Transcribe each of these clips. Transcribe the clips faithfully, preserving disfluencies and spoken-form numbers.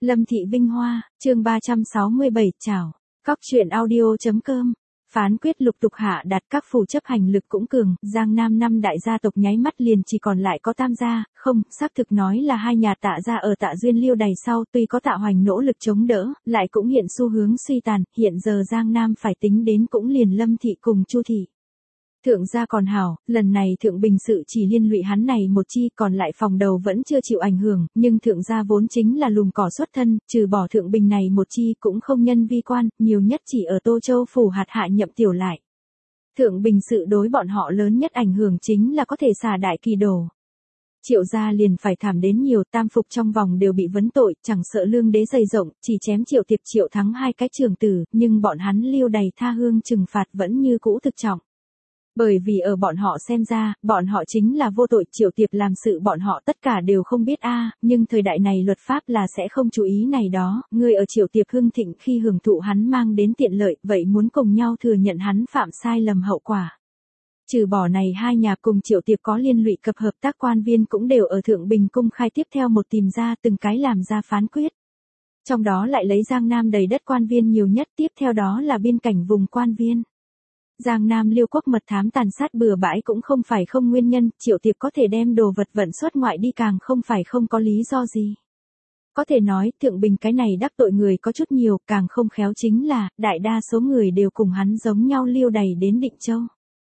Lâm Thị Vinh Hoa, chương ba trăm sáu mươi bảy, chào. Cóc truyện audio.com. Phán quyết lục tục hạ đạt, các phủ chấp hành lực cũng cường, Giang Nam năm đại gia tộc nháy mắt liền chỉ còn lại có Tam gia, không, xác thực nói là hai nhà Tạ gia ở Tạ Duyên Liêu đày sau, tuy có Tạ Hoành nỗ lực chống đỡ, lại cũng hiện xu hướng suy tàn, hiện giờ Giang Nam phải tính đến cũng liền Lâm Thị cùng Chu Thị. Thượng gia còn hảo, lần này thượng bình sự chỉ liên lụy hắn này một chi, còn lại phòng đầu vẫn chưa chịu ảnh hưởng, nhưng thượng gia vốn chính là lùm cỏ xuất thân, trừ bỏ thượng bình này một chi cũng không nhân vi quan, nhiều nhất chỉ ở Tô Châu phủ hạt hạ nhậm tiểu lại. Thượng bình sự đối bọn họ lớn nhất ảnh hưởng chính là có thể xả đại kỳ đồ. Triệu gia liền phải thảm đến nhiều, tam phục trong vòng đều bị vấn tội, chẳng sợ lương đế dày rộng, chỉ chém Triệu Tiệp Triệu Thắng hai cái trường tử, nhưng bọn hắn liêu đầy tha hương trừng phạt vẫn như cũ thực trọng. Bởi vì ở bọn họ xem ra, bọn họ chính là vô tội, Triệu Tiệp làm sự bọn họ tất cả đều không biết a, nhưng thời đại này luật pháp là sẽ không chú ý này đó, người ở Triệu Tiệp hưng thịnh khi hưởng thụ hắn mang đến tiện lợi, vậy muốn cùng nhau thừa nhận hắn phạm sai lầm hậu quả. Trừ bỏ này hai nhà cùng Triệu Tiệp có liên lụy cập hợp tác quan viên cũng đều ở Thượng Bình cung khai tiếp theo một tìm ra từng cái làm ra phán quyết. Trong đó lại lấy Giang Nam đầy đất quan viên nhiều nhất, tiếp theo đó là biên cảnh vùng quan viên. Giang Nam Liêu quốc mật thám tàn sát bừa bãi cũng không phải không nguyên nhân, Triệu Tiệp có thể đem đồ vật vận xuất ngoại đi càng không phải không có lý do gì. Có thể nói, Thượng Bình cái này đắc tội người có chút nhiều, càng không khéo chính là, đại đa số người đều cùng hắn giống nhau liêu đầy đến Định Châu.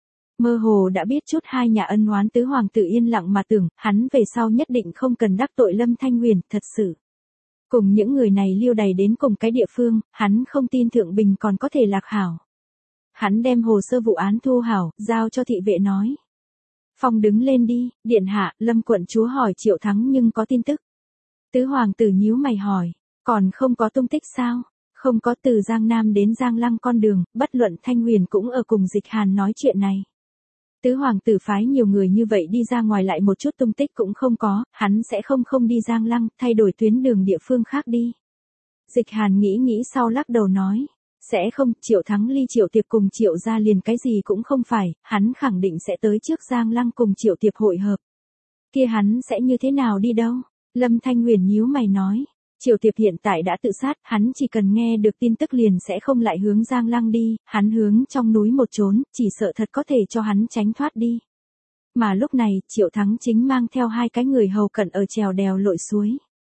Mơ hồ đã biết chút hai nhà ân oán, tứ hoàng tử yên lặng mà tưởng, hắn về sau nhất định không cần đắc tội Lâm Thanh Huyền, thật sự. Cùng những người này liêu đầy đến cùng cái địa phương, hắn không tin Thượng Bình còn có thể lạc hảo. Hắn đem hồ sơ vụ án thu hảo, giao cho thị vệ nói. Phong đứng lên đi, điện hạ, Lâm quận chúa hỏi Triệu Thắng nhưng có tin tức. Tứ hoàng tử nhíu mày hỏi, còn không có tung tích sao? Không có, từ Giang Nam đến Giang Lăng con đường, bất luận Thanh Huyền cũng ở cùng Dịch Hàn nói chuyện này. Tứ hoàng tử phái nhiều người như vậy đi ra ngoài lại một chút tung tích cũng không có, hắn sẽ không không đi Giang Lăng, thay đổi tuyến đường địa phương khác đi. Dịch Hàn nghĩ nghĩ sau lắc đầu nói. Sẽ không, Triệu Thắng ly Triệu Tiệp cùng Triệu gia liền cái gì cũng không phải, hắn khẳng định sẽ tới trước Giang Lăng cùng Triệu Tiệp hội hợp. Kia hắn sẽ như thế nào đi đâu? Lâm Thanh Huyền nhíu mày nói. Triệu Tiệp hiện tại đã tự sát, hắn chỉ cần nghe được tin tức liền sẽ không lại hướng Giang Lăng đi, hắn hướng trong núi một trốn, chỉ sợ thật có thể cho hắn tránh thoát đi. Mà lúc này, Triệu Thắng chính mang theo hai cái người hầu cận ở trèo đèo lội suối.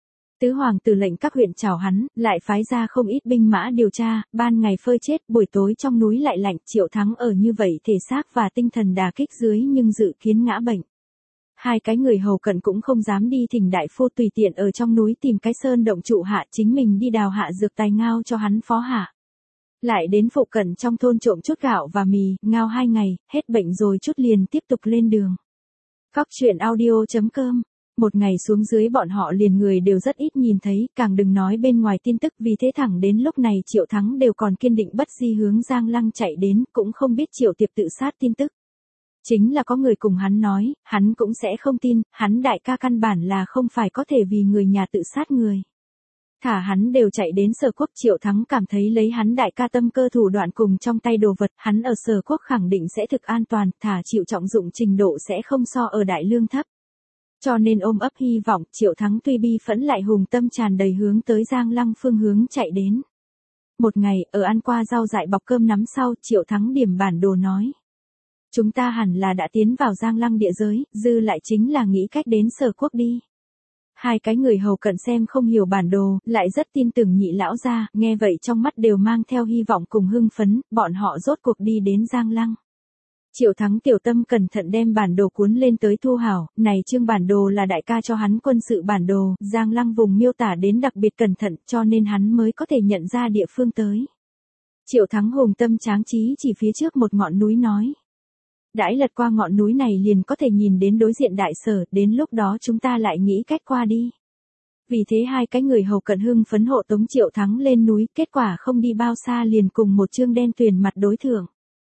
Tứ hoàng tử lệnh các huyện chào hắn, lại phái ra không ít binh mã điều tra, ban ngày phơi chết, buổi tối trong núi lại lạnh, Triệu Thắng ở như vậy thể xác và tinh thần đả kích dưới nhưng dự kiến ngã bệnh. Hai cái người hầu cận cũng không dám đi thỉnh đại phu, tùy tiện ở trong núi tìm cái sơn động trụ hạ, chính mình đi đào hạ dược tài ngao cho hắn phó hạ. Lại đến phụ cận trong thôn trộm chút gạo và mì, ngao hai ngày, hết bệnh rồi chút liền tiếp tục lên đường. Cóc truyện audio.com. Một ngày xuống dưới bọn họ liền người đều rất ít nhìn thấy, càng đừng nói bên ngoài tin tức, vì thế thẳng đến lúc này Triệu Thắng đều còn kiên định bất di hướng Giang Lăng chạy đến, cũng không biết Triệu Tiệp tự sát tin tức. Chính là có người cùng hắn nói, hắn cũng sẽ không tin, hắn đại ca căn bản là không phải có thể vì người nhà tự sát người. Thả hắn đều chạy đến Sở Quốc, Triệu Thắng cảm thấy lấy hắn đại ca tâm cơ thủ đoạn cùng trong tay đồ vật, hắn ở Sở Quốc khẳng định sẽ thực an toàn, thả chịu trọng dụng trình độ sẽ không so ở Đại Lương thấp. Cho nên ôm ấp hy vọng, Triệu Thắng tuy bi phẫn lại hùng tâm tràn đầy hướng tới Giang Lăng phương hướng chạy đến. Một ngày, ở ăn qua rau dại bọc cơm nắm sau, Triệu Thắng điểm bản đồ nói. Chúng ta hẳn là đã tiến vào Giang Lăng địa giới, dư lại chính là nghĩ cách đến Sở Quốc đi. Hai cái người hầu cận xem không hiểu bản đồ, lại rất tin tưởng Nhị lão gia, nghe vậy trong mắt đều mang theo hy vọng cùng hưng phấn, bọn họ rốt cuộc đi đến Giang Lăng. Triệu Thắng tiểu tâm cẩn thận đem bản đồ cuốn lên tới thu hảo, này chương bản đồ là đại ca cho hắn quân sự bản đồ, Giang Lăng vùng miêu tả đến đặc biệt cẩn thận cho nên hắn mới có thể nhận ra địa phương tới. Triệu Thắng hùng tâm tráng trí chỉ phía trước một ngọn núi nói. Đãi lật qua ngọn núi này liền có thể nhìn đến đối diện đại sở, đến lúc đó chúng ta lại nghĩ cách qua đi. Vì thế hai cái người hầu cận hưng phấn hộ tống Triệu Thắng lên núi, kết quả không đi bao xa liền cùng một chương đen tuyền mặt đối thượng.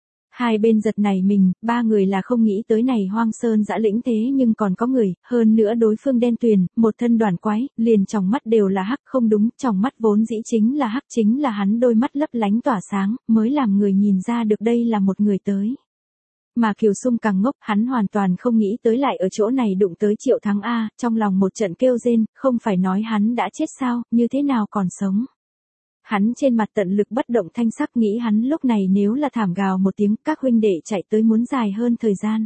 Hai bên giật này mình, ba người là không nghĩ tới này hoang sơn dã lĩnh thế nhưng còn có người, hơn nữa đối phương đen tuyền, một thân đoàn quái, liền trong mắt đều là hắc, không đúng, trong mắt vốn dĩ chính là hắc, chính là hắn đôi mắt lấp lánh tỏa sáng, mới làm người nhìn ra được đây là một người tới. Mà Kiều Sung càng ngốc, hắn hoàn toàn không nghĩ tới lại ở chỗ này đụng tới Triệu Thắng A, trong lòng một trận kêu rên, không phải nói hắn đã chết sao, như thế nào còn sống. Hắn trên mặt tận lực bất động thanh sắc, nghĩ hắn lúc này nếu là thảm gào một tiếng, các huynh đệ chạy tới muốn dài hơn thời gian.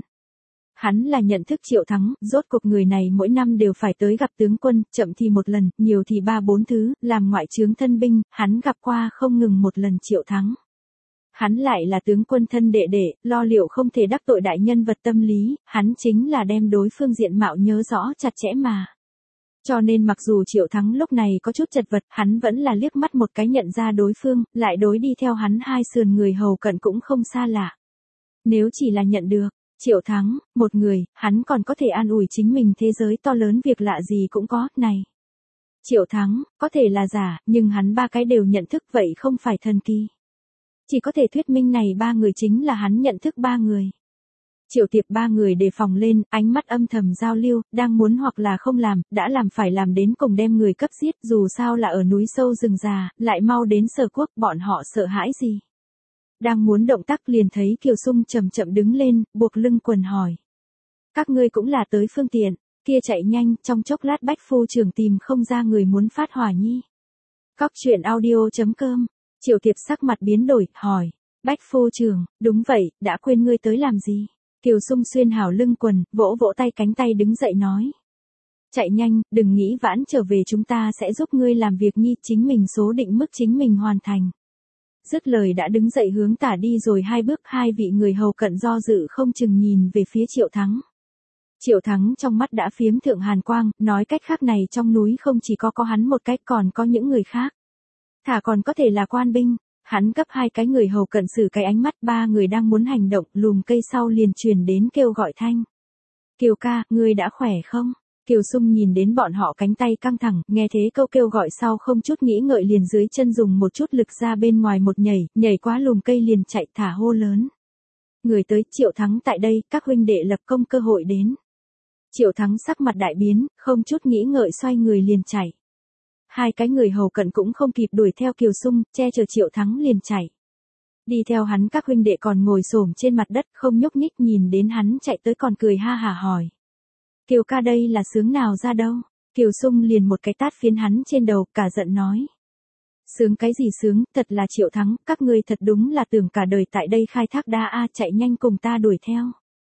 Hắn là nhận thức Triệu Thắng, rốt cuộc người này mỗi năm đều phải tới gặp tướng quân, chậm thì một lần, nhiều thì ba bốn thứ, làm ngoại trướng thân binh, hắn gặp qua không ngừng một lần Triệu Thắng. Hắn lại là tướng quân thân đệ đệ, lo liệu không thể đắc tội đại nhân vật tâm lý, hắn chính là đem đối phương diện mạo nhớ rõ chặt chẽ mà. Cho nên mặc dù Triệu Thắng lúc này có chút chật vật, hắn vẫn là liếc mắt một cái nhận ra đối phương, lại đối đi theo hắn hai sườn người hầu cận cũng không xa lạ. Nếu chỉ là nhận được Triệu Thắng, một người, hắn còn có thể an ủi chính mình, thế giới to lớn việc lạ gì cũng có, này. Triệu Thắng, có thể là giả, nhưng hắn ba cái đều nhận thức, vậy không phải thần kỳ. Chỉ có thể thuyết minh này ba người chính là hắn nhận thức ba người. Triệu Tiệp ba người đề phòng lên, ánh mắt âm thầm giao lưu, đang muốn hoặc là không làm, đã làm phải làm đến cùng đem người cấp giết, dù sao là ở núi sâu rừng già, lại mau đến Sở Quốc, bọn họ sợ hãi gì. Đang muốn động tác liền thấy Kiều Sung chậm chậm đứng lên, buộc lưng quần hỏi. Các ngươi cũng là tới phương tiện, kia chạy nhanh, trong chốc lát Bách phu trưởng tìm không ra người muốn phát hỏa nhi. Cóc truyện audio chấm com, Triệu Tiệp sắc mặt biến đổi, hỏi. Bách phu trưởng, đúng vậy, đã quên ngươi tới làm gì? Kiều Sung xuyên hảo lưng quần, vỗ vỗ tay cánh tay đứng dậy nói. Chạy nhanh, đừng nghĩ vãn trở về, chúng ta sẽ giúp ngươi làm việc nhi, chính mình số định mức chính mình hoàn thành. Dứt lời đã đứng dậy hướng tả đi rồi hai bước, hai vị người hầu cận do dự không chừng nhìn về phía Triệu Thắng. Triệu Thắng trong mắt đã phiếm thượng hàn quang, nói cách khác này trong núi không chỉ có có hắn một cách, còn có những người khác. Thả còn có thể là quan binh. Hắn cấp hai cái người hầu cận xử cái ánh mắt, ba người đang muốn hành động, lùm cây sau liền truyền đến kêu gọi thanh. Kiều ca, ngươi đã khỏe không? Kiều Sung nhìn đến bọn họ cánh tay căng thẳng, nghe thế câu kêu gọi sau không chút nghĩ ngợi liền dưới chân dùng một chút lực ra bên ngoài một nhảy, nhảy qua lùm cây liền chạy thả hô lớn. Người tới, Triệu Thắng tại đây, các huynh đệ lập công cơ hội đến. Triệu Thắng sắc mặt đại biến, không chút nghĩ ngợi xoay người liền chạy. Hai cái người hầu cận cũng không kịp đuổi theo Kiều Sung, che chở Triệu Thắng liền chạy. Đi theo hắn các huynh đệ còn ngồi xổm trên mặt đất không nhúc nhích, nhìn đến hắn chạy tới còn cười ha hả hỏi. Kiều ca đây là sướng nào ra đâu? Kiều Sung liền một cái tát phiến hắn trên đầu, cả giận nói. Sướng cái gì sướng, thật là Triệu Thắng, các ngươi thật đúng là tưởng cả đời tại đây khai thác đa a, chạy nhanh cùng ta đuổi theo.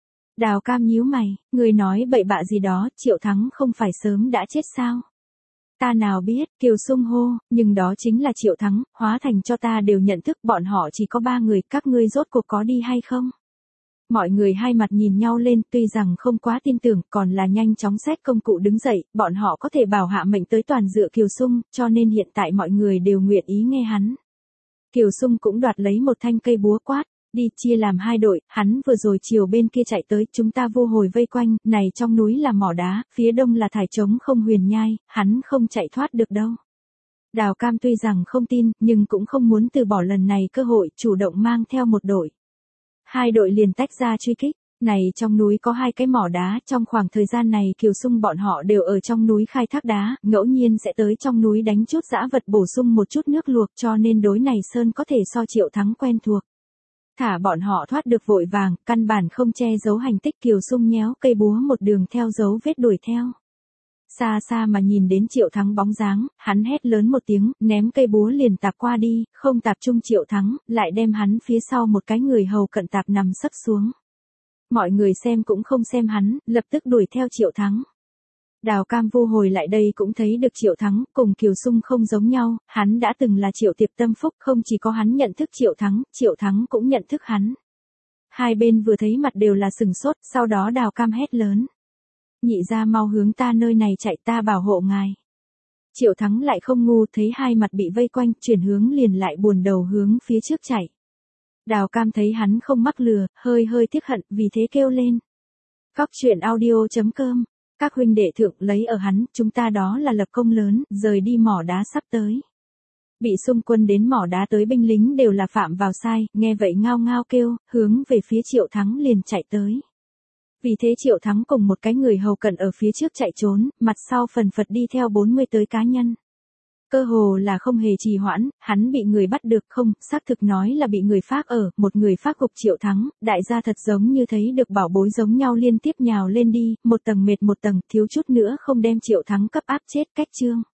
Đào Cam nhíu mày, người nói bậy bạ gì đó, Triệu Thắng không phải sớm đã chết sao? Ta nào biết, Kiều Sung hô, nhưng đó chính là Triệu Thắng, hóa thành cho ta đều nhận thức, bọn họ chỉ có ba người, các ngươi rốt cuộc có đi hay không? Mọi người hai mặt nhìn nhau lên, tuy rằng không quá tin tưởng, còn là nhanh chóng xách công cụ đứng dậy, bọn họ có thể bảo hạ mệnh tới toàn dựa Kiều Sung, cho nên hiện tại mọi người đều nguyện ý nghe hắn. Kiều Sung cũng đoạt lấy một thanh cây búa quát. Đi, chia làm hai đội, hắn vừa rồi chiều bên kia chạy tới, chúng ta vô hồi vây quanh, này trong núi là mỏ đá, phía đông là thải trống không huyền nhai, hắn không chạy thoát được đâu. Đào Cam tuy rằng không tin, nhưng cũng không muốn từ bỏ lần này cơ hội, chủ động mang theo một đội. Hai đội liền tách ra truy kích, này trong núi có hai cái mỏ đá, trong khoảng thời gian này Kiều Sung bọn họ đều ở trong núi khai thác đá, ngẫu nhiên sẽ tới trong núi đánh chút dã vật bổ sung một chút nước luộc, cho nên đối này Sơn có thể so Triệu Thắng quen thuộc. Thả bọn họ thoát được vội vàng, căn bản không che giấu hành tích, Kiều Sung nhéo cây búa một đường theo dấu vết đuổi theo. Xa xa mà nhìn đến Triệu Thắng bóng dáng, hắn hét lớn một tiếng, ném cây búa liền tạp qua đi, không tạp trung Triệu Thắng, lại đem hắn phía sau một cái người hầu cận tạp nằm sấp xuống. Mọi người xem cũng không xem hắn, lập tức đuổi theo Triệu Thắng. Đào Cam vô hồi lại đây cũng thấy được Triệu Thắng, cùng Kiều Sung không giống nhau, hắn đã từng là Triệu Tiệp tâm phúc, không chỉ có hắn nhận thức Triệu Thắng, Triệu Thắng cũng nhận thức hắn. Hai bên vừa thấy mặt đều là sừng sốt, sau đó Đào Cam hét lớn. Nhị ra mau hướng ta nơi này chạy, ta bảo hộ ngài. Triệu Thắng lại không ngu, thấy hai mặt bị vây quanh, chuyển hướng liền lại buồn đầu hướng phía trước chạy. Đào Cam thấy hắn không mắc lừa, hơi hơi tiếc hận, vì thế kêu lên. Cóc truyện audio chấm com, các huynh đệ thượng lấy ở hắn, chúng ta đó là lập công lớn, rời đi mỏ đá sắp tới. Bị xung quân đến mỏ đá tới binh lính đều là phạm vào sai, nghe vậy ngao ngao kêu, hướng về phía Triệu Thắng liền chạy tới. Vì thế Triệu Thắng cùng một cái người hầu cận ở phía trước chạy trốn, mặt sau phần phật đi theo bốn mươi tới cá nhân. Cơ hồ là không hề trì hoãn, hắn bị người bắt được không, xác thực nói là bị người phác ở, một người phác gục Triệu Thắng, đại gia thật giống như thấy được bảo bối giống nhau liên tiếp nhào lên đi, một tầng mệt một tầng, thiếu chút nữa không đem Triệu Thắng cấp áp chết cách chương.